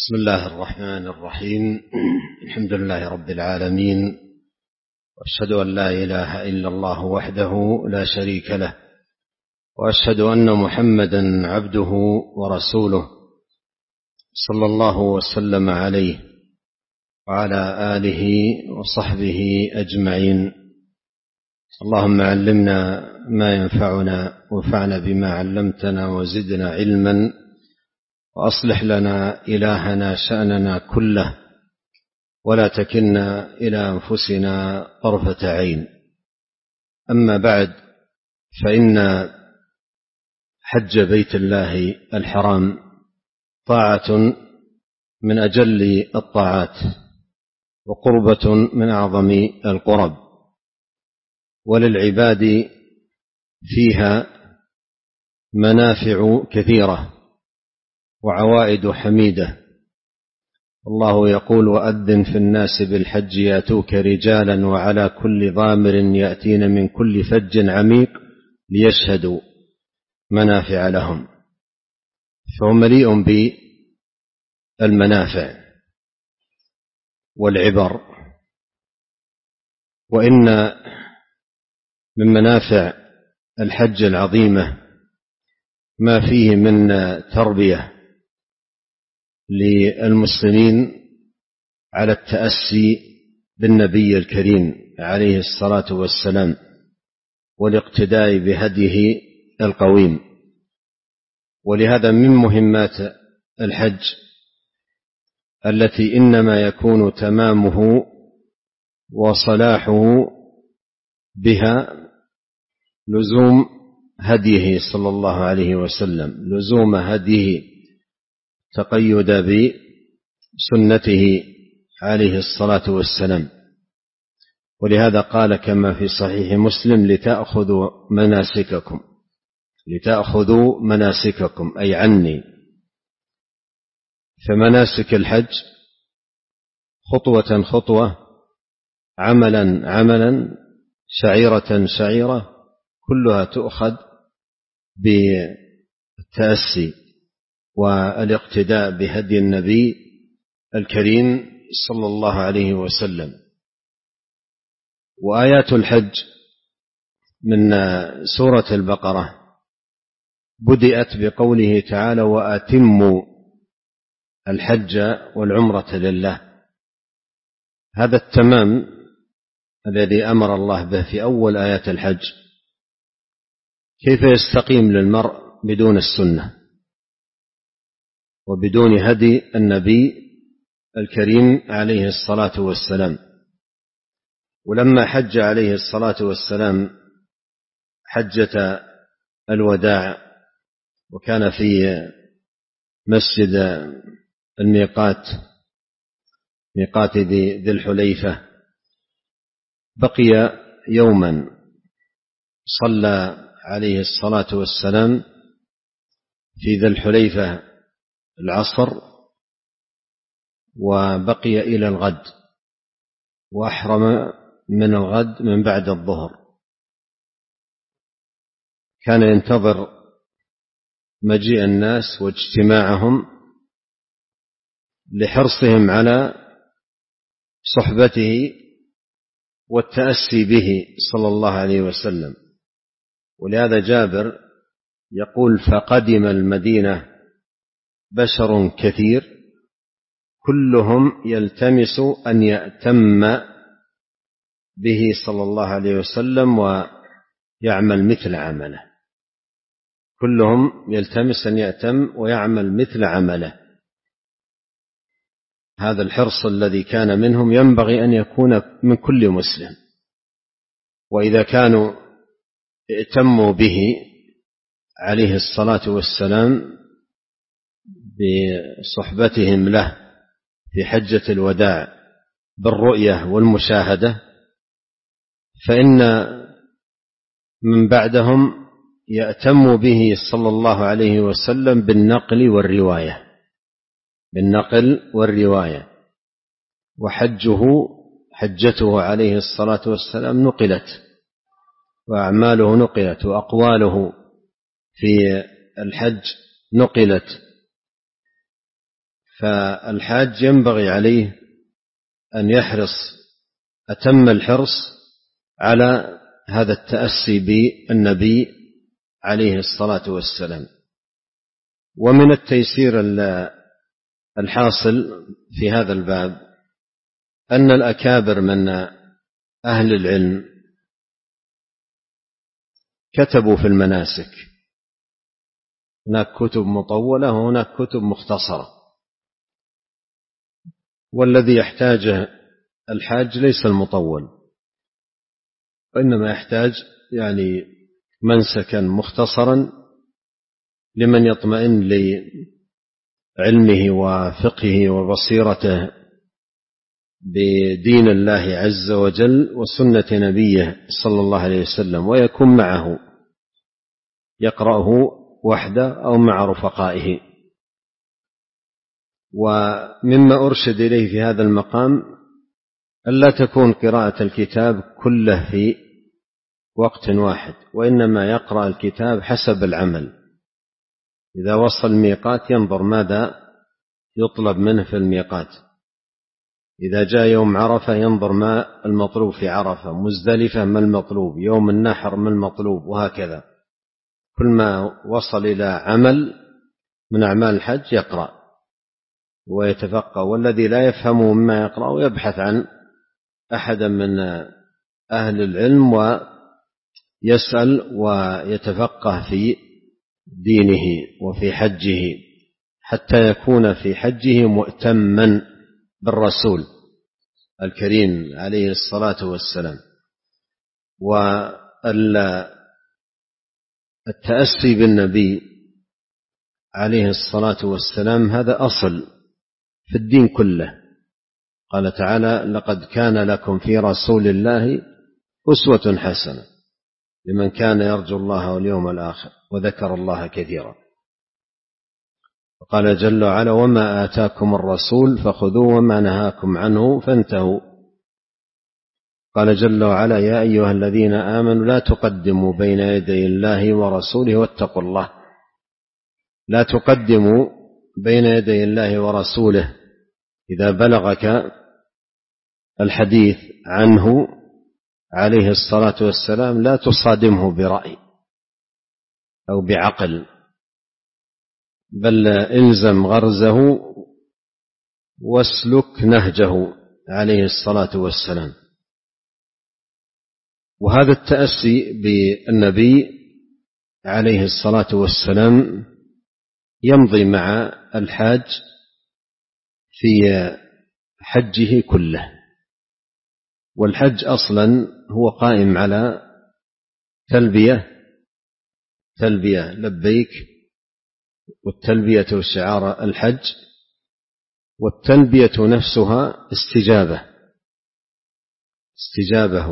بسم الله الرحمن الرحيم. الحمد لله رب العالمين، وأشهد أن لا إله إلا الله وحده لا شريك له، وأشهد أن محمدا عبده ورسوله صلى الله وسلم عليه وعلى آله وصحبه أجمعين. اللهم علمنا ما ينفعنا وانفعنا بما علمتنا وزدنا علما، وأصلح لنا إلهنا شأننا كله، ولا تكلنا إلى أنفسنا طرفة عين. أما بعد، فإن حج بيت الله الحرام طاعة من أجل الطاعات، وقربة من أعظم القرب، وللعباد فيها منافع كثيرة وعوائد حميدة. الله يقول: وأذن في الناس بالحج يأتوك رجالا وعلى كل ضامر يأتين من كل فج عميق ليشهدوا منافع لهم. فهو مليء بالمنافع والعبر. وإن من منافع الحج العظيمة ما فيه من تربية للمسلمين على التأسي بالنبي الكريم عليه الصلاة والسلام، والاقتداء بهديه القويم. ولهذا من مهمات الحج التي إنما يكون تمامه وصلاحه بها لزوم هديه صلى الله عليه وسلم، لزوم هديه، تقيد بسنته عليه الصلاة والسلام. ولهذا قال كما في صحيح مسلم: لتأخذوا مناسككم أي عني. فمناسك الحج خطوة خطوة، عملا عملا، شعيرة شعيرة، كلها تؤخذ بالتأسي والاقتداء بهدي النبي الكريم صلى الله عليه وسلم. وآيات الحج من سورة البقرة بدأت بقوله تعالى: وأتموا الحج والعمرة لله. هذا التمام الذي أمر الله به في أول آيات الحج. كيف يستقيم للمرء بدون السنة وبدون هدي النبي الكريم عليه الصلاة والسلام؟ ولما حج عليه الصلاة والسلام حجة الوداع، وكان في مسجد الميقات، ميقات ذي الحليفة، بقي يوما صلى عليه الصلاة والسلام في ذي الحليفة العصر، وبقي إلى الغد، وأحرم من الغد من بعد الظهر. كان ينتظر مجيء الناس واجتماعهم لحرصهم على صحبته والتأسي به صلى الله عليه وسلم. ولهذا جابر يقول: فقدم المدينة بشر كثير كلهم يلتمس أن يأتم به صلى الله عليه وسلم ويعمل مثل عمله. كلهم يلتمس أن يأتم ويعمل مثل عمله. هذا الحرص الذي كان منهم ينبغي أن يكون من كل مسلم. وإذا كانوا ائتموا به عليه الصلاة والسلام بصحبتهم له في حجة الوداع بالرؤية والمشاهدة، فإن من بعدهم يأتم به صلى الله عليه وسلم بالنقل والرواية. حجته عليه الصلاة والسلام نقلت، وأعماله نقلت، وأقواله في الحج نقلت. فالحاج ينبغي عليه أن يحرص أتم الحرص على هذا التأسي بالنبي عليه الصلاة والسلام. ومن التيسير الحاصل في هذا الباب أن الأكابر من أهل العلم كتبوا في المناسك، هناك كتب مطولة وهناك كتب مختصرة، والذي يحتاجه الحاج ليس المطول، وإنما يحتاج يعني منسكا مختصرا لمن يطمئن لعلمه وفقهه وبصيرته بدين الله عز وجل وسنة نبيه صلى الله عليه وسلم، ويكون معه يقرأه وحده أو مع رفقائه. ومما أرشد إليه في هذا المقام ألا تكون قراءة الكتاب كله في وقت واحد، وإنما يقرأ الكتاب حسب العمل. إذا وصل الميقات ينظر ماذا يطلب منه في الميقات، إذا جاء يوم عرفة ينظر ما المطلوب في عرفة، مزدلفة ما المطلوب، يوم النحر ما المطلوب، وهكذا. كل ما وصل إلى عمل من أعمال الحج يقرأ ويتفقه، والذي لا يفهمه مما يقرأ يبحث عن أحد من أهل العلم ويسأل ويتفقه في دينه وفي حجه حتى يكون في حجه مؤتما بالرسول الكريم عليه الصلاة والسلام. والتأسي بالنبي عليه الصلاة والسلام هذا أصل في الدين كله. قال تعالى: لقد كان لكم في رسول الله أسوة حسنة لمن كان يرجو الله واليوم الآخر وذكر الله كثيرا. وقال جل وعلا: وما آتاكم الرسول فخذوه وما نهاكم عنه فانتهوا. قال جل وعلا: يا أيها الذين آمنوا لا تقدموا بين يدي الله ورسوله واتقوا الله. لا تقدموا بين يدي الله ورسوله، إذا بلغك الحديث عنه عليه الصلاة والسلام لا تصادمه برأي أو بعقل، بل إلزم غرزه واسلك نهجه عليه الصلاة والسلام. وهذا التأسي بالنبي عليه الصلاة والسلام يمضي مع الحاج في حجه كله. والحج أصلا هو قائم على تلبية لبيك، والتلبية شعار الحج، والتلبية نفسها استجابة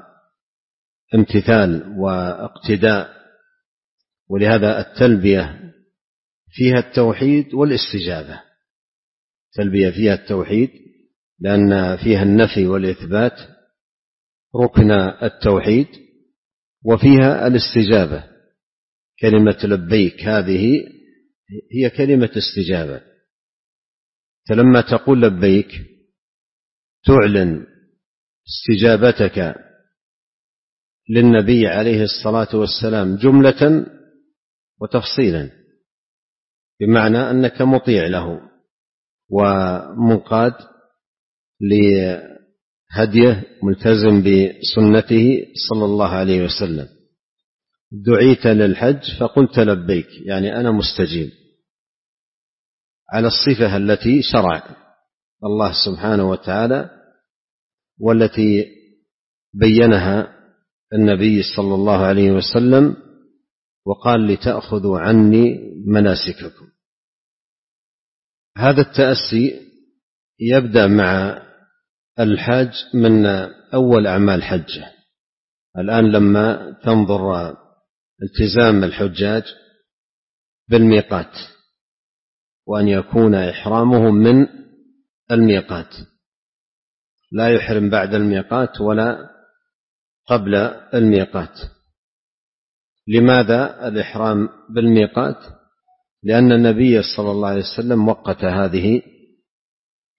وامتثال واقتداء. ولهذا التلبية فيها التوحيد والاستجابة. التلبية فيها التوحيد لأن فيها النفي والإثبات ركن التوحيد، وفيها الاستجابة. كلمة لبيك هذه هي كلمة استجابة. فلما تقول لبيك تعلن استجابتك للنبي عليه الصلاة والسلام جملة وتفصيلا، بمعنى أنك مطيع له ومنقاد لهديه، ملتزم بسنته صلى الله عليه وسلم. دعيت للحج فقلت لبيك، يعني أنا مستجيب، على الصفة التي شرع الله سبحانه وتعالى والتي بينها النبي صلى الله عليه وسلم، وقال: لتأخذوا عني مناسككم. هذا التأسي يبدأ مع الحاج من أول أعمال حجه. الآن لما تنظر التزام الحجاج بالميقات، وأن يكون إحرامهم من الميقات، لا يحرم بعد الميقات ولا قبل الميقات. لماذا الإحرام بالميقات؟ لأن النبي صلى الله عليه وسلم وقت هذه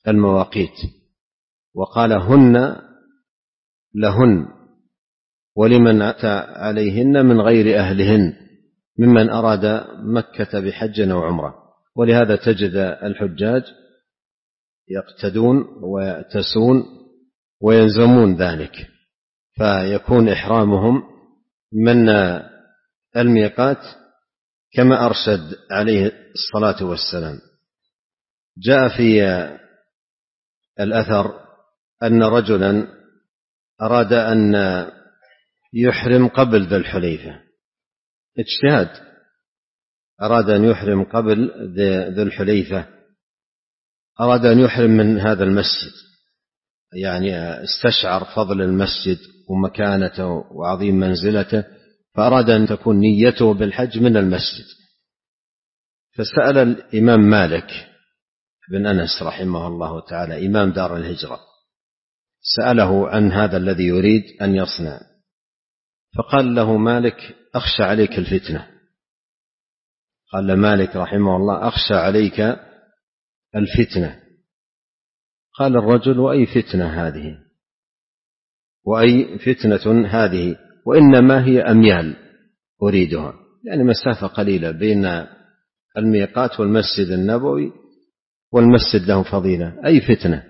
المواقيت، وقال هن لهن ولمن أتى عليهن من غير أهلهن ممن أراد مكة بحج أو عمرة. ولهذا تجد الحجاج يقتدون ويأتسون ويلزمون ذلك، فيكون إحرامهم من الميقات كما أرشد عليه الصلاة والسلام. جاء في الأثر أن رجلا أراد أن يحرم قبل ذي الحليفة، اجتهاد، أراد أن يحرم قبل ذي الحليفة، أراد أن يحرم من هذا المسجد، يعني استشعر فضل المسجد ومكانته وعظيم منزلته، فأراد أن تكون نيته بالحج من المسجد. فسأل الإمام مالك بن أنس رحمه الله تعالى إمام دار الهجرة، سأله عن هذا الذي يريد أن يصنع، فقال له مالك أخشى عليك الفتنة. قال مالك رحمه الله أخشى عليك الفتنة. قال الرجل وأي فتنة هذه، وأي فتنة هذه، وإنما هي أميال أريدها، يعني مسافة قليلة بين الميقات والمسجد النبوي، والمسجد له فضيلة، أي فتنة،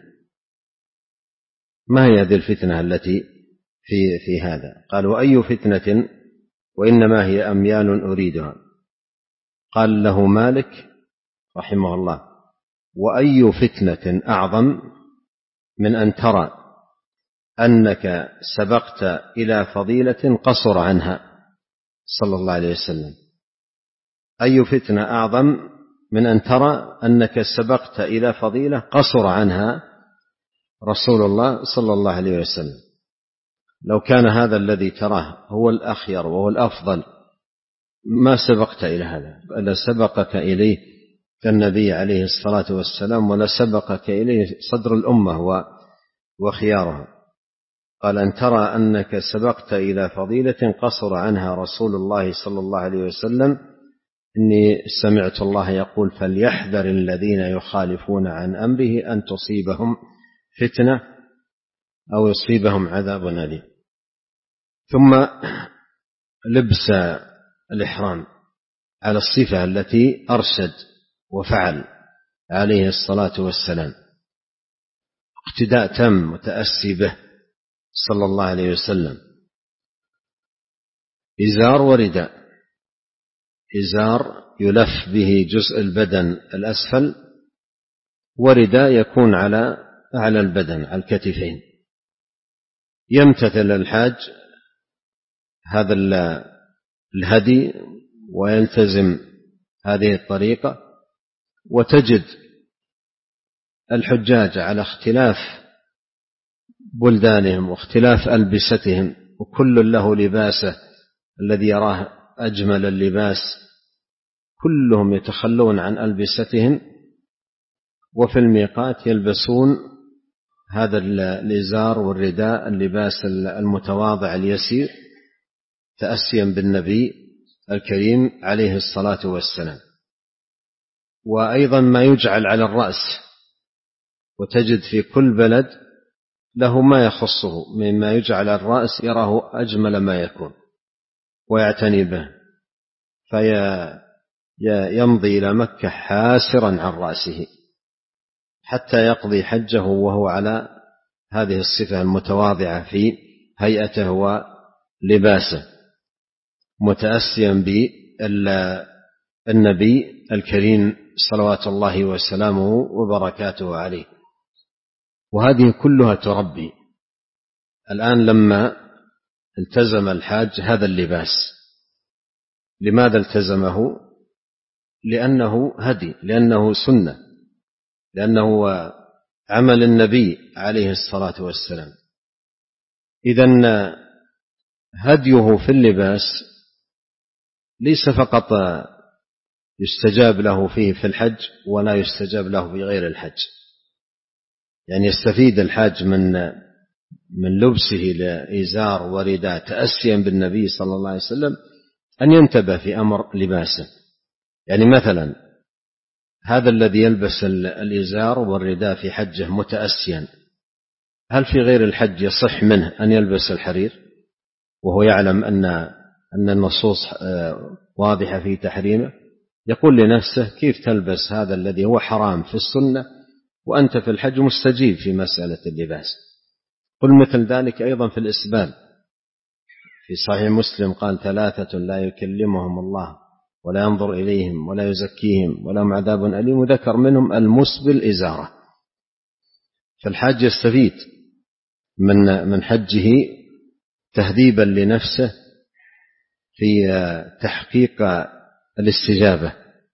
ما هي هذه الفتنة التي في هذا؟ قال وأي فتنة وإنما هي أميال أريدها. قال له مالك رحمه الله وأي فتنة أعظم من أن ترى أنك سبقت إلى فضيلة قصر عنها صلى الله عليه وسلم؟ أي فتنة أعظم من أن ترى أنك سبقت إلى فضيلة قصر عنها رسول الله صلى الله عليه وسلم؟ لو كان هذا الذي تراه هو الأخير وهو الأفضل ما سبقت إلى هذا، بل سبقك إليه النبي عليه الصلاة والسلام، ولا سبقك إليه صدر الأمة وخيارها. قال أن ترى أنك سبقت إلى فضيلة قصر عنها رسول الله صلى الله عليه وسلم. إني سمعت الله يقول فليحذر الذين يخالفون عن أمره أن تصيبهم فتنة أو يصيبهم عذاب أليم. ثم لبس الإحرام على الصفة التي أرشد وفعل عليه الصلاة والسلام، اقتداء تام وتأسي به صلى الله عليه وسلم. إزار ورداء، إزار يلف به جزء البدن الأسفل، ورداء يكون على أعلى البدن على الكتفين. يمتثل الحاج هذا الهدي ويلتزم هذه الطريقة. وتجد الحجاج على اختلاف بلدانهم واختلاف ألبستهم، وكل له لباسه الذي يراه أجمل اللباس، كلهم يتخلون عن ألبستهم، وفي الميقات يلبسون هذا الإزار والرداء، اللباس المتواضع اليسير، تأسيا بالنبي الكريم عليه الصلاة والسلام. وأيضا ما يجعل على الرأس، وتجد في كل بلد له ما يخصه مما يجعل على الرأس يراه أجمل ما يكون ويعتني به، فيمضي إلى مكة حاسرا عن رأسه حتى يقضي حجه وهو على هذه الصفة المتواضعة في هيئته ولباسه، متأسيا بالنبي الكريم صلوات الله وسلامه وبركاته عليه. وهذه كلها تربي. الآن لما التزم الحاج هذا اللباس، لماذا التزمه؟ لأنه هدي، لأنه سنة، لأنه عمل النبي عليه الصلاة والسلام. إذن هديه في اللباس ليس فقط يستجاب له فيه في الحج ولا يستجاب له في غير الحج، يعني يستفيد الحاج من لبسه لإزار ورداء تأسيا بالنبي صلى الله عليه وسلم أن ينتبه في أمر لباسه. يعني مثلا هذا الذي يلبس الإزار والرداء في حجه متأسيا، هل في غير الحج يصح منه أن يلبس الحرير وهو يعلم أن النصوص واضحة في تحريمه؟ يقول لنفسه كيف تلبس هذا الذي هو حرام في السنة وأنت في الحج مستجيب في مسألة اللباس؟ قل مثل ذلك أيضا في الإسبال، في صحيح مسلم قال 3 لا يكلمهم الله ولا ينظر إليهم ولا يزكيهم ولهم عذاب أليم، وذكر منهم المسبل إزارة. فالحاج يستفيد من حجه تهذيبا لنفسه في تحقيق الاستجابة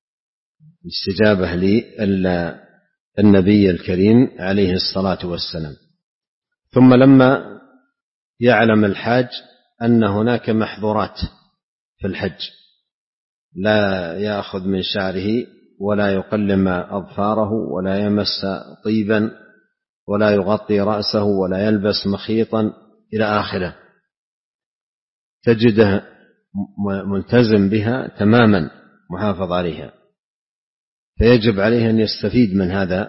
للنبي الكريم عليه الصلاة والسلام. ثم لما يعلم الحاج أن هناك محظورات في الحج، لا يأخذ من شعره ولا يقلم أظفاره ولا يمس طيبا ولا يغطي رأسه ولا يلبس مخيطا إلى آخره، تجده ملتزم بها تماما، محافظ عليها، فيجب عليه أن يستفيد من هذا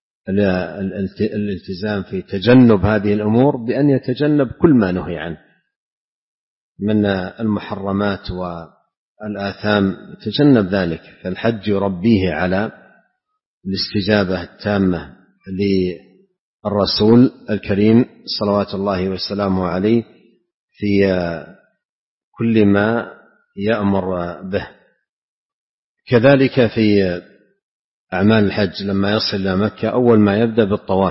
الالتزام في تجنب هذه الأمور بأن يتجنب كل ما نهي عنه من المحرمات والآثام، يتجنب ذلك. فالحج يربيه على الاستجابة التامة للرسول الكريم صلوات الله وسلامه عليه في كل ما يأمر به. كذلك في أعمال الحج لما يصل إلى مكة أول ما يبدأ بالطواف،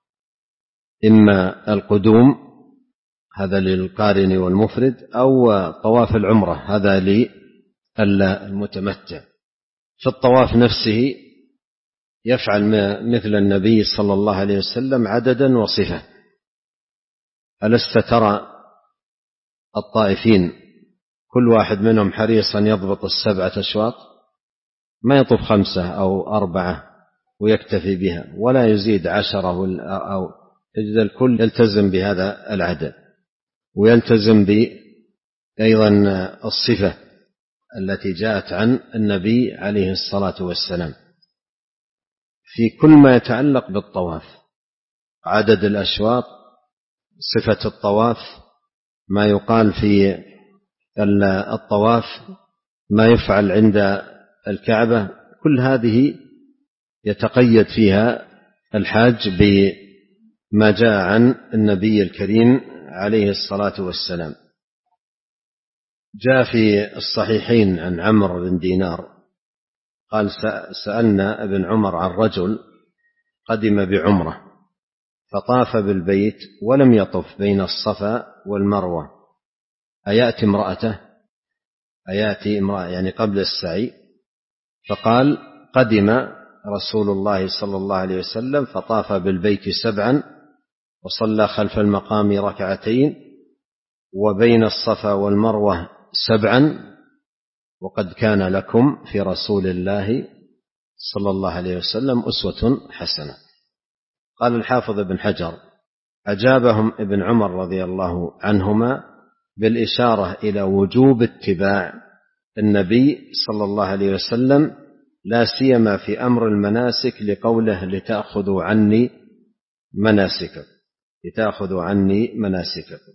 إما القدوم هذا للقارن والمفرد، أو طواف العمرة هذا للمتمتع. في الطواف نفسه يفعل مثل النبي صلى الله عليه وسلم عددا وصفة. ألست ترى الطائفين كل واحد منهم حريصا يضبط 7 أشواط، ما يطوف 5 أو 4 ويكتفي بها ولا يزيد 10 أو تجد الكل يلتزم بهذا العدد، ويلتزم أيضا الصفة التي جاءت عن النبي عليه الصلاة والسلام في كل ما يتعلق بالطواف، عدد الأشواط، صفة الطواف، ما يقال في الطواف، ما يفعل عند الكعبة، كل هذه يتقيد فيها الحاج بما جاء عن النبي الكريم عليه الصلاة والسلام. جاء في الصحيحين عن عمرو بن دينار قال سألنا ابن عمر عن رجل قدم بعمرة فطاف بالبيت ولم يطف بين الصفا والمروة، أيأتي امرأة يعني قبل السعي؟ فقال قدم رسول الله صلى الله عليه وسلم فطاف بالبيت 7 وصلى خلف المقام 2 وبين الصفا والمروة 7 وقد كان لكم في رسول الله صلى الله عليه وسلم أسوة حسنة. قال الحافظ ابن حجر أجابهم ابن عمر رضي الله عنهما بالإشارة إلى وجوب اتباع النبي صلى الله عليه وسلم، لا سيما في أمر المناسك لقوله لتأخذوا عني مناسككم.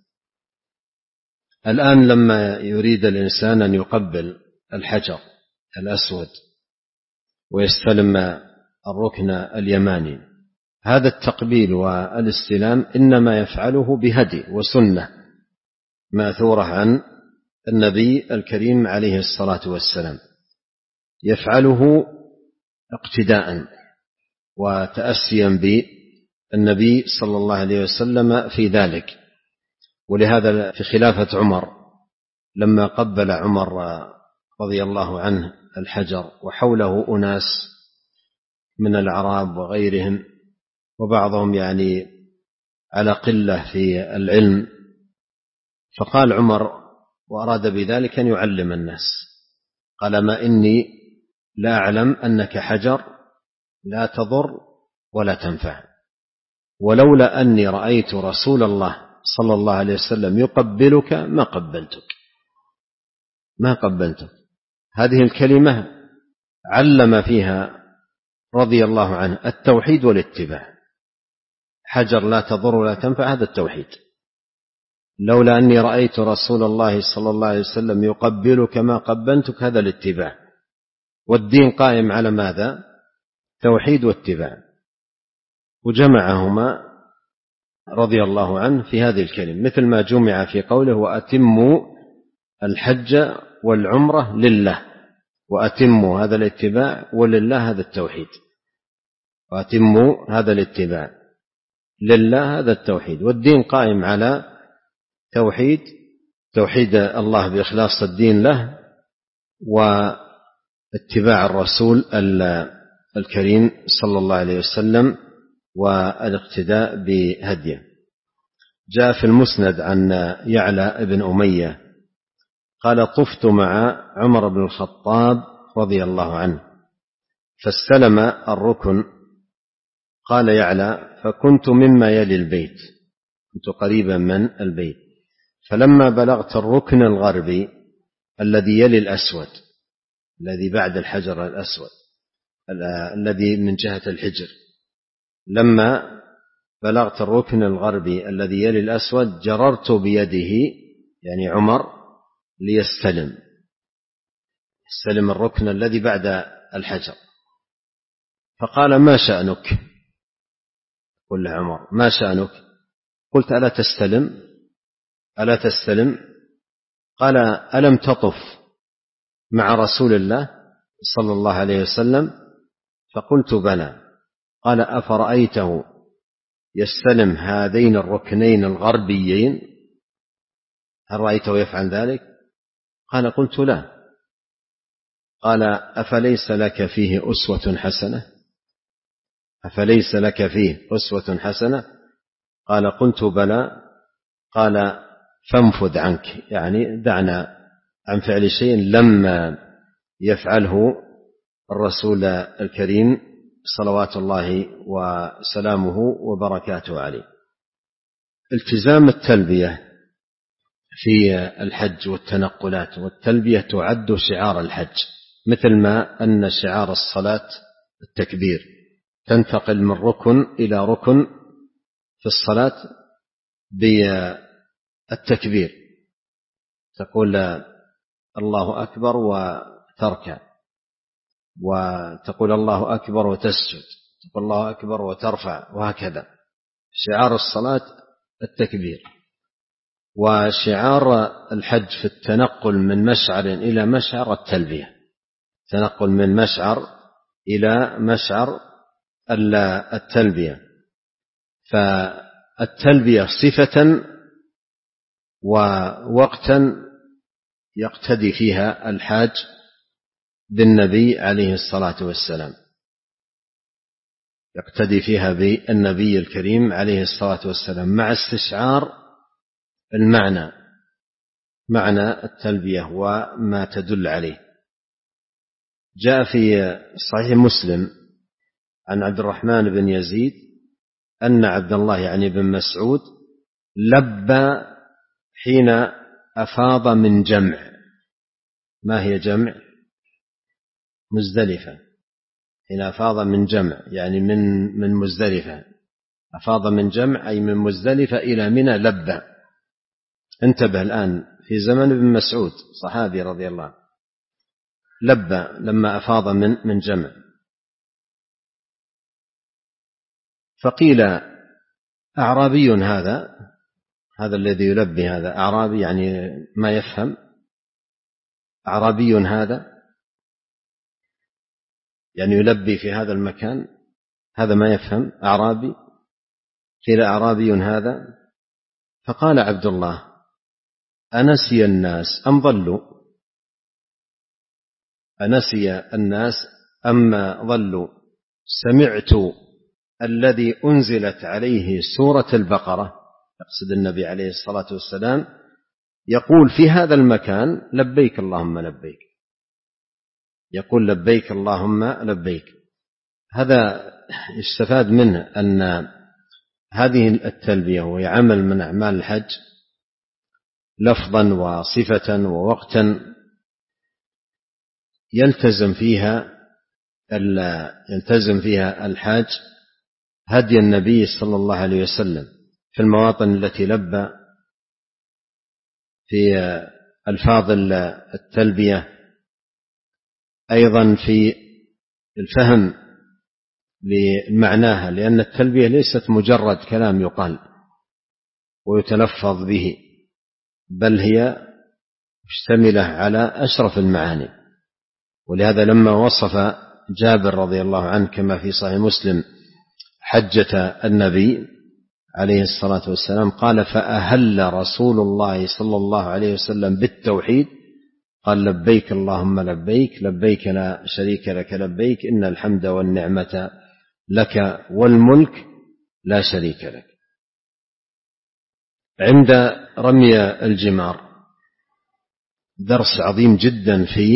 الآن لما يريد الإنسان أن يقبل الحجر الأسود ويستلم الركن اليماني، هذا التقبيل والاستلام إنما يفعله بهدي وسنة ماثورة عن النبي الكريم عليه الصلاة والسلام، يفعله اقتداء وتأسيا بالنبي صلى الله عليه وسلم في ذلك. ولهذا في خلافة عمر لما قبل عمر رضي الله عنه الحجر وحوله أناس من الأعراب وغيرهم، وبعضهم يعني على قلة في العلم، فقال عمر وأراد بذلك أن يعلم الناس، قال ما إني لا أعلم أنك حجر لا تضر ولا تنفع، ولولا أني رأيت رسول الله صلى الله عليه وسلم يقبلك ما قبلتك. هذه الكلمة علم فيها رضي الله عنه التوحيد والاتباع. حجر لا تضر ولا تنفع، هذا التوحيد. لولا أني رأيت رسول الله صلى الله عليه وسلم يقبلك ما قبلتك، هذا الاتباع. والدين قائم على ماذا؟ توحيد واتباع، وجمعهما رضي الله عنه في هذه الكلمة، مثل ما جمع في قوله وأتموا الحج والعمرة لله. وأتموا هذا الاتباع، ولله هذا التوحيد. وأتموا هذا الاتباع لله، هذا التوحيد. والدين قائم على توحيد الله بإخلاص الدين له، واتباع الرسول الكريم صلى الله عليه وسلم والاقتداء بهديه. جاء في المسند عن يعلى بن أمية قال طفت مع عمر بن الخطاب رضي الله عنه فاستلم الركن. قال يعلى فكنت مما يلي البيت، كنت قريبا من البيت، فلما بلغت الركن الغربي الذي يلي الأسود، الذي بعد الحجر الأسود، الذي من جهة الحجر، لما بلغت الركن الغربي الذي يلي الأسود جررت بيده، يعني عمر، ليستلم الركن الذي بعد الحجر. فقال ما شأنك؟ قل عمر ما شأنك؟ قلت ألا تستلم؟ قال ألم تطف مع رسول الله صلى الله عليه وسلم؟ فقلت بلى. قال أفرأيته يستلم هذين الركنين الغربيين؟ هل رأيته يفعل ذلك؟ قال قلت لا. قال أفليس لك فيه أسوة حسنة؟ أفليس لك فيه أسوة حسنة؟ قال قلت بلى. قال فانفذ عنك، يعني دعنا عن فعل شيء لما يفعله الرسول الكريم صلوات الله وسلامه وبركاته عليه. التزام التلبية في الحج والتنقلات، والتلبية تعد شعار الحج، مثل ما أن شعار الصلاة التكبير، تنتقل من ركن إلى ركن في الصلاة بالتكبير، تقول الله أكبر وتركع، وتقول الله أكبر وتسجد، تقول الله أكبر وترفع، وهكذا. شعار الصلاة التكبير. وشعار الحج في التنقل من مشعر إلى مشعر التلبية، تنقل من مشعر إلى مشعر التلبية. فالتلبية صفة ووقتا يقتدي فيها الحاج بالنبي عليه الصلاة والسلام، يقتدي فيها بالنبي الكريم عليه الصلاة والسلام، مع استشعار معنى التلبية وما تدل عليه. جاء في صحيح مسلم عن عبد الرحمن بن يزيد أن عبد الله يعني بن مسعود لبى حين أفاض من جمع. ما هي جمع؟ مزدلفة. حين أفاض من جمع يعني من مزدلفة، أفاض من جمع أي من مزدلفة إلى منى لبى. انتبه الآن في زمن ابن مسعود صحابي رضي الله عنه، لبى لما أفاض من جمع. فقيل أعرابي هذا الذي يلبي هذا أعرابي، يعني ما يفهم. أعرابي هذا يعني يلبي في هذا المكان، هذا ما يفهم أعرابي. قيل أعرابي هذا. فقال عبد الله أنسي الناس أم ضلوا؟ أنسي الناس أم ضلوا؟ سمعت الذي أنزلت عليه سورة البقرة، يقصد النبي عليه الصلاة والسلام، يقول في هذا المكان لبيك اللهم لبيك، يقول لبيك اللهم لبيك. هذا يستفاد منه أن هذه التلبية وهي عمل من أعمال الحج لفظا وصفة ووقتا، يلتزم فيها يلتزم فيها الحاج هدي النبي صلى الله عليه وسلم في المواطن التي لبى، في ألفاظ التلبية، أيضا في الفهم لمعناها، لأن التلبية ليست مجرد كلام يقال ويتلفظ به، بل هي مشتملة على أشرف المعاني. ولهذا لما وصف جابر رضي الله عنه كما في صحيح مسلم حجة النبي عليه الصلاة والسلام قال: فأهل رسول الله صلى الله عليه وسلم بالتوحيد، قال: لبيك اللهم لبيك، لبيك لا شريك لك لبيك، إن الحمد والنعمة لك والملك لا شريك لك. عند رمي الجمار درس عظيم جدا في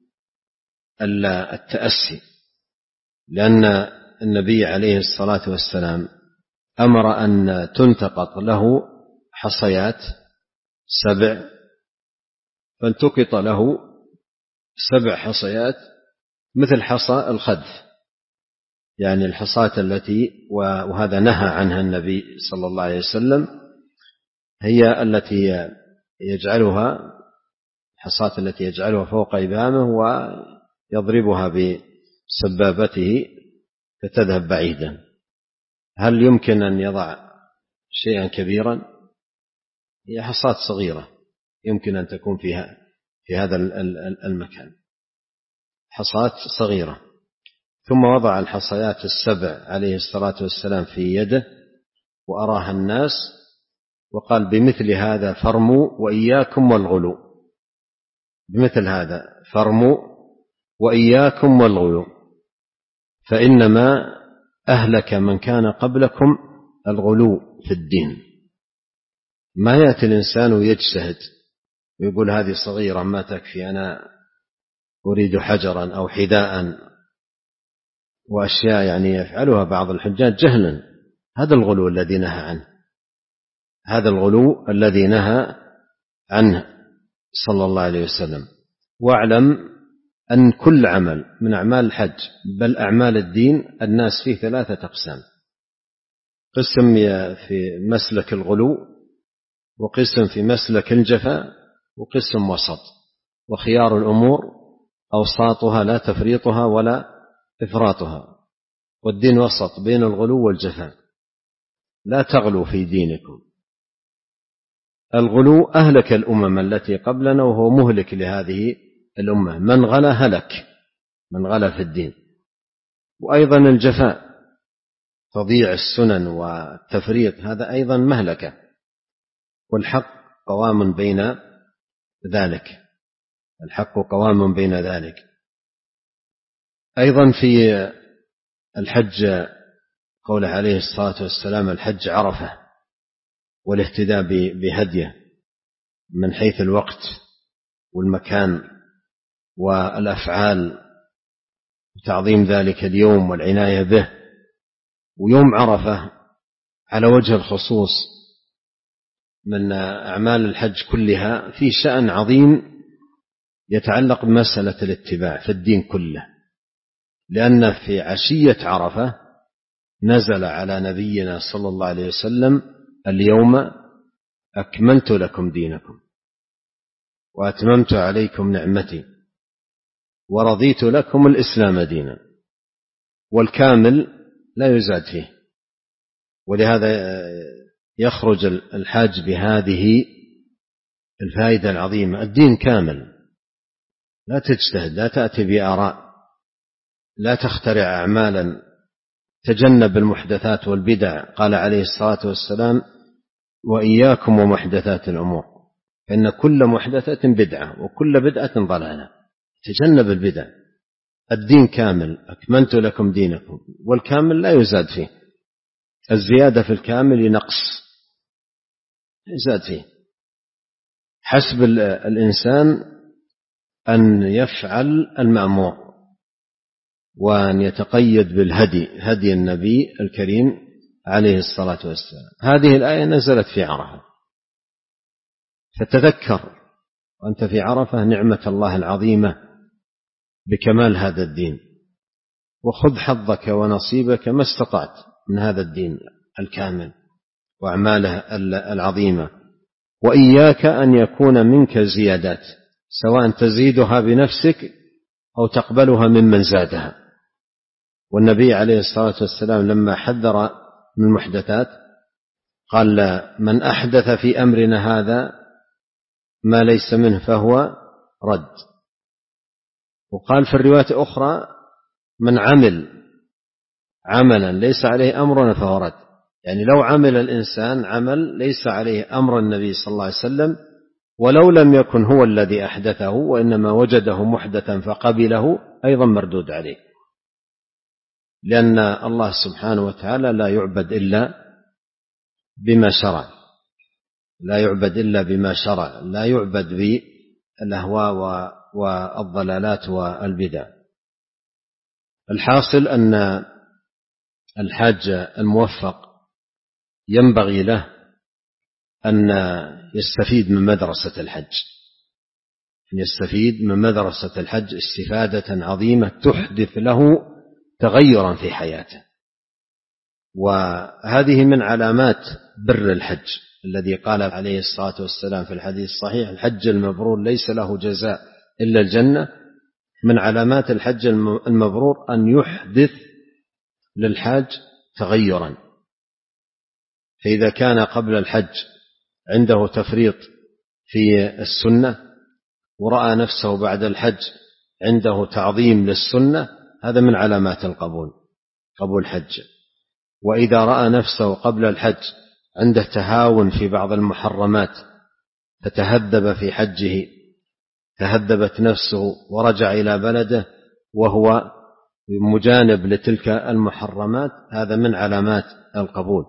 التأسي، لأن النبي عليه الصلاة والسلام أمر أن تنتقط له حصيات 7، فالتقط له 7 حصيات مثل حصى الخذف، يعني الحصاة التي وهذا نهى عنها النبي صلى الله عليه وسلم، هي التي يجعلها الحصاة التي يجعلها فوق إبهامه ويضربها بسبابته فتذهب بعيدا. هل يمكن أن يضع شيئا كبيرا؟ هي حصاة صغيرة يمكن أن تكون في هذا المكان، حصاة صغيرة. ثم وضع الحصيات 7 عليه الصلاة والسلام في يده وأراها الناس، وقال: بمثل هذا فرموا وإياكم والغلو، بمثل هذا فرموا وإياكم والغلو، فإنما أهلك من كان قبلكم الغلو في الدين. ما يأتي الإنسان ويجتهد ويقول هذه صغيرة ما تكفي، أنا أريد حجرا أو حذاء وأشياء يعني يفعلها بعض الحجاج جهلا. هذا الغلو الذي نهى عنه، هذا الغلو الذي نهى عنه صلى الله عليه وسلم. واعلم أن كل عمل من أعمال الحج بل أعمال الدين الناس فيه 3 أقسام: قسم في مسلك الغلو، وقسم في مسلك الجفاء، وقسم وسط، وخيار الأمور أوساطها لا تفريطها ولا إفراطها، والدين وسط بين الغلو والجفاء، لا تغلوا في دينكم. الغلو أهلك الأمم التي قبلنا وهو مهلك لهذه الأمة، من غلا هلك، من غلا في الدين. وأيضا الجفاء تضييع السنن والتفريط، هذا أيضا مهلكة، والحق قوام بين ذلك، الحق قوام بين ذلك. أيضا في الحج قول عليه الصلاة والسلام: الحج عرفة، والاهتداء بهديه من حيث الوقت والمكان والأفعال، وتعظيم ذلك اليوم والعناية به. ويوم عرفة على وجه الخصوص من أعمال الحج كلها في شأن عظيم يتعلق بمسألة الاتباع في الدين كله، لأن في عشية عرفة نزل على نبينا صلى الله عليه وسلم: اليوم أكملت لكم دينكم وأتممت عليكم نعمتي ورضيت لكم الإسلام دينا. والكامل لا يزاد فيه، ولهذا يخرج الحاج بهذه الفائدة العظيمة: الدين كامل، لا تجتهد، لا تأتي بآراء، لا تخترع أعمالا، تجنب المحدثات والبدع. قال عليه الصلاة والسلام: وإياكم ومحدثات الأمور، فإن كل محدثة بدعة وكل بدعة ضلالة. تجنب البدع. الدين كامل، أكملت لكم دينكم، والكامل لا يزاد فيه، الزيادة في الكامل نقص، يزاد فيه. حسب الإنسان أن يفعل المأمور وأن يتقيد بالهدي، هدي النبي الكريم عليه الصلاة والسلام. هذه الآية نزلت في عرفة، فتذكر وأنت في عرفة نعمة الله العظيمة بكمال هذا الدين، وخذ حظك ونصيبك ما استطعت من هذا الدين الكامل وأعماله العظيمة، وإياك أن يكون منك زيادات، سواء تزيدها بنفسك أو تقبلها ممن زادها. والنبي عليه الصلاة والسلام لما حذر من المحدثات قال: من أحدث في أمرنا هذا ما ليس منه فهو رد. وقال في الرواية أخرى: من عمل عملا ليس عليه أمرنا فهو رد. يعني لو عمل الإنسان عمل ليس عليه أمر النبي صلى الله عليه وسلم، ولو لم يكن هو الذي أحدثه وإنما وجده محدثا فقبله، أيضا مردود عليه، لأن الله سبحانه وتعالى لا يعبد إلا بما شرع، لا يعبد إلا بما شرع، لا يعبد بالأهواء والضلالات والبدع. الحاصل أن الحاج الموفق ينبغي له أن يستفيد من مدرسة الحج، أن يستفيد من مدرسة الحج استفادة عظيمة تحدث له تغيرا في حياته. وهذه من علامات بر الحج الذي قال عليه الصلاة والسلام في الحديث الصحيح: الحج المبرور ليس له جزاء إلا الجنة. من علامات الحج المبرور أن يحدث للحاج تغيرا. فإذا كان قبل الحج عنده تفريط في السنة ورأى نفسه بعد الحج عنده تعظيم للسنة، هذا من علامات القبول، قبول الحج. وإذا رأى نفسه قبل الحج عنده تهاون في بعض المحرمات فتهذب في حجه، تهذبت نفسه ورجع إلى بلده وهو مجانب لتلك المحرمات، هذا من علامات القبول.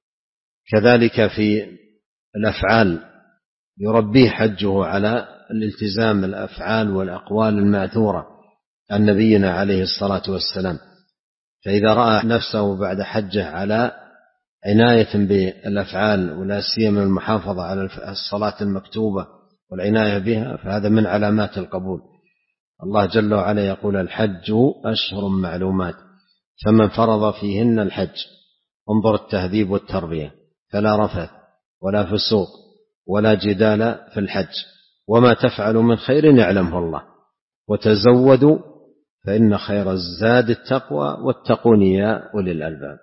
كذلك في الأفعال يربيه حجه على الالتزام الأفعال والأقوال المأثورة عن نبينا عليه الصلاة والسلام. فإذا رأى نفسه بعد حجه على عناية بالأفعال ولا سيما المحافظة على الصلاة المكتوبة والعناية بها، فهذا من علامات القبول. الله جل وعلا يقول: الحج أشهر معلومات فمن فرض فيهن الحج. انظر التهذيب والتربية: فلا رفث ولا فسوق ولا جدال في الحج، وما تفعل من خير يعلمه الله، وتزودوا فإن خير الزاد التقوى واتقون يا أولي الألباب.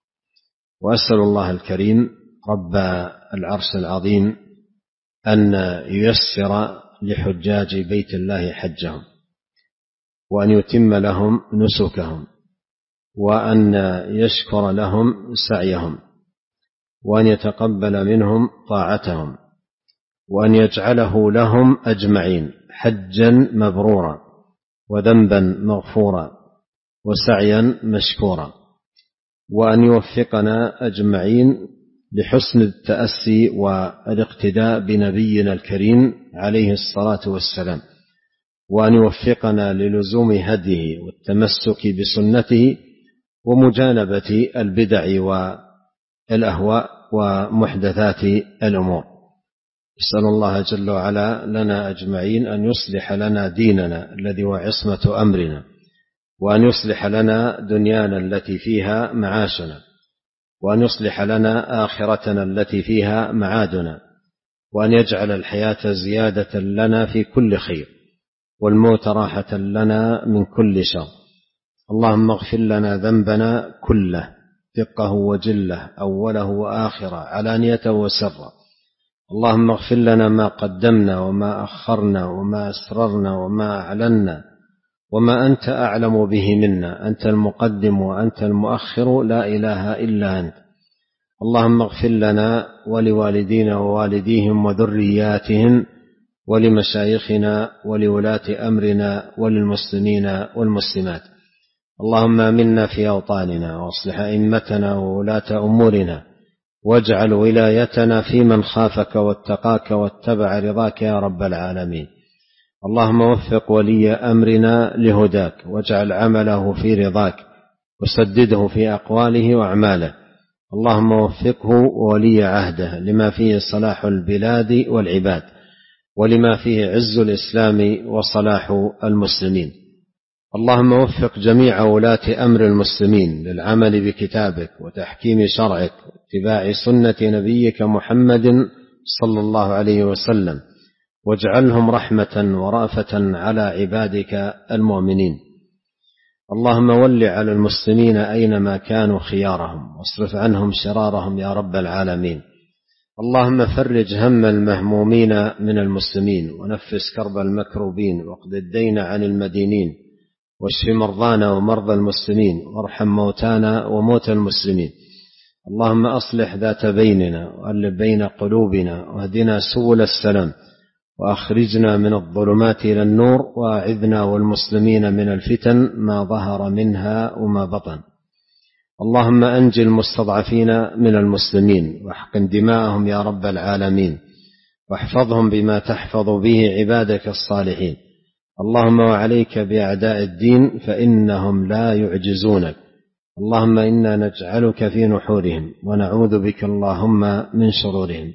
وأسأل الله الكريم رب العرش العظيم أن ييسر لحجاج بيت الله حجهم، وأن يتم لهم نسكهم، وأن يشكر لهم سعيهم، وأن يتقبل منهم طاعتهم، وأن يجعله لهم أجمعين حجا مبرورا وذنبا مغفورا وسعيا مشكورا، وأن يوفقنا أجمعين لحسن التأسي والاقتداء بنبينا الكريم عليه الصلاة والسلام، وأن يوفقنا للزوم هديه والتمسك بسنته ومجانبة البدع والأهواء ومحدثات الأمور. أسأل الله جل وعلا لنا أجمعين أن يصلح لنا ديننا الذي هو عصمة أمرنا، وأن يصلح لنا دنيانا التي فيها معاشنا، وأن يصلح لنا آخرتنا التي فيها معادنا، وأن يجعل الحياة زيادة لنا في كل خير والموت راحة لنا من كل شر. اللهم اغفر لنا ذنبنا كله دقه وجله أوله وآخره علانيته وسره. اللهم اغفر لنا ما قدمنا وما أخرنا وما أسررنا وما أعلنا وما أنت أعلم به منا، أنت المقدم وأنت المؤخر، لا إله إلا أنت. اللهم اغفر لنا ولوالدينا ووالديهم وذرياتهم ولمشايخنا ولولاة أمرنا وللمسلمين والمسلمات. اللهم آمنا في أوطاننا وأصلح أئمتنا وولاة أمورنا، واجعل ولايتنا في من خافك واتقاك واتبع رضاك يا رب العالمين. اللهم وفق ولي أمرنا لهداك، واجعل عمله في رضاك، وسدده في أقواله وأعماله. اللهم وفقه وولي عهده لما فيه صلاح البلاد والعباد، ولما فيه عز الإسلام وصلاح المسلمين. اللهم وفق جميع ولاة أمر المسلمين للعمل بكتابك وتحكيم شرعك واتباع سنة نبيك محمد صلى الله عليه وسلم، واجعلهم رحمة ورأفة على عبادك المؤمنين. اللهم ول على المسلمين أينما كانوا خيارهم، واصرف عنهم شرارهم يا رب العالمين. اللهم فرج هم المهمومين من المسلمين، ونفس كرب المكروبين، واقض الدين عن المدينين، واشف مرضانا ومرضى المسلمين، وارحم موتانا وموتى المسلمين. اللهم أصلح ذات بيننا، وألف بين قلوبنا، واهدنا سبل السلام، وأخرجنا من الظلمات إلى النور، وأعذنا والمسلمين من الفتن ما ظهر منها وما بطن. اللهم أنجِ المستضعفين من المسلمين، واحقن دماءهم يا رب العالمين، واحفظهم بما تحفظ به عبادك الصالحين. اللهم وعليك بأعداء الدين فإنهم لا يعجزونك. اللهم إنا نجعلك في نحورهم، ونعوذ بك اللهم من شرورهم.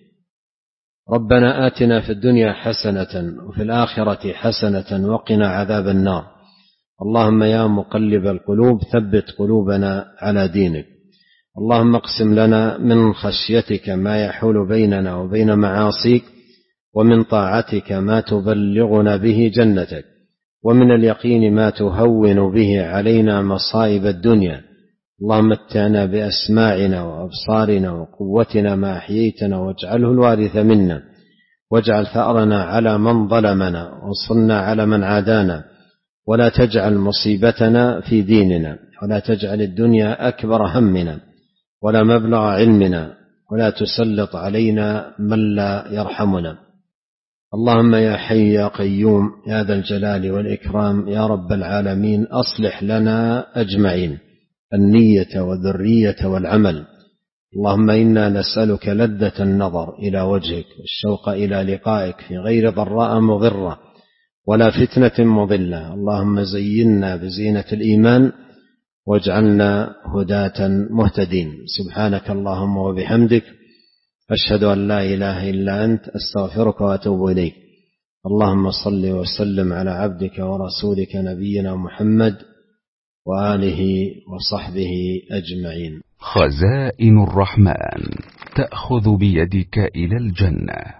ربنا آتنا في الدنيا حسنة وفي الآخرة حسنة وقنا عذاب النار. اللهم يا مقلب القلوب ثبت قلوبنا على دينك. اللهم اقسم لنا من خشيتك ما يحول بيننا وبين معاصيك، ومن طاعتك ما تبلغنا به جنتك، ومن اليقين ما تهون به علينا مصائب الدنيا. اللهم متعنا بأسماعنا وأبصارنا وقوتنا ما أحييتنا، واجعله الوارث منا، واجعل ثأرنا على من ظلمنا، وانصرنا على من عادانا، ولا تجعل مصيبتنا في ديننا، ولا تجعل الدنيا أكبر همنا ولا مبلغ علمنا، ولا تسلط علينا من لا يرحمنا. اللهم يا حي يا قيوم يا ذا الجلال والإكرام يا رب العالمين، أصلح لنا أجمعين النية والذرية والعمل. اللهم إنا نسألك لذة النظر إلى وجهك، والشوق إلى لقائك في غير ضراء مضرة ولا فتنة مضلة. اللهم زينا بزينة الإيمان، واجعلنا هداة مهتدين. سبحانك اللهم وبحمدك، أشهد أن لا إله إلا أنت، أستغفرك وأتوب إليك. اللهم صل وسلم على عبدك ورسولك نبينا محمد وآله وصحبه أجمعين. خزائن الرحمن تأخذ بيدك إلى الجنة.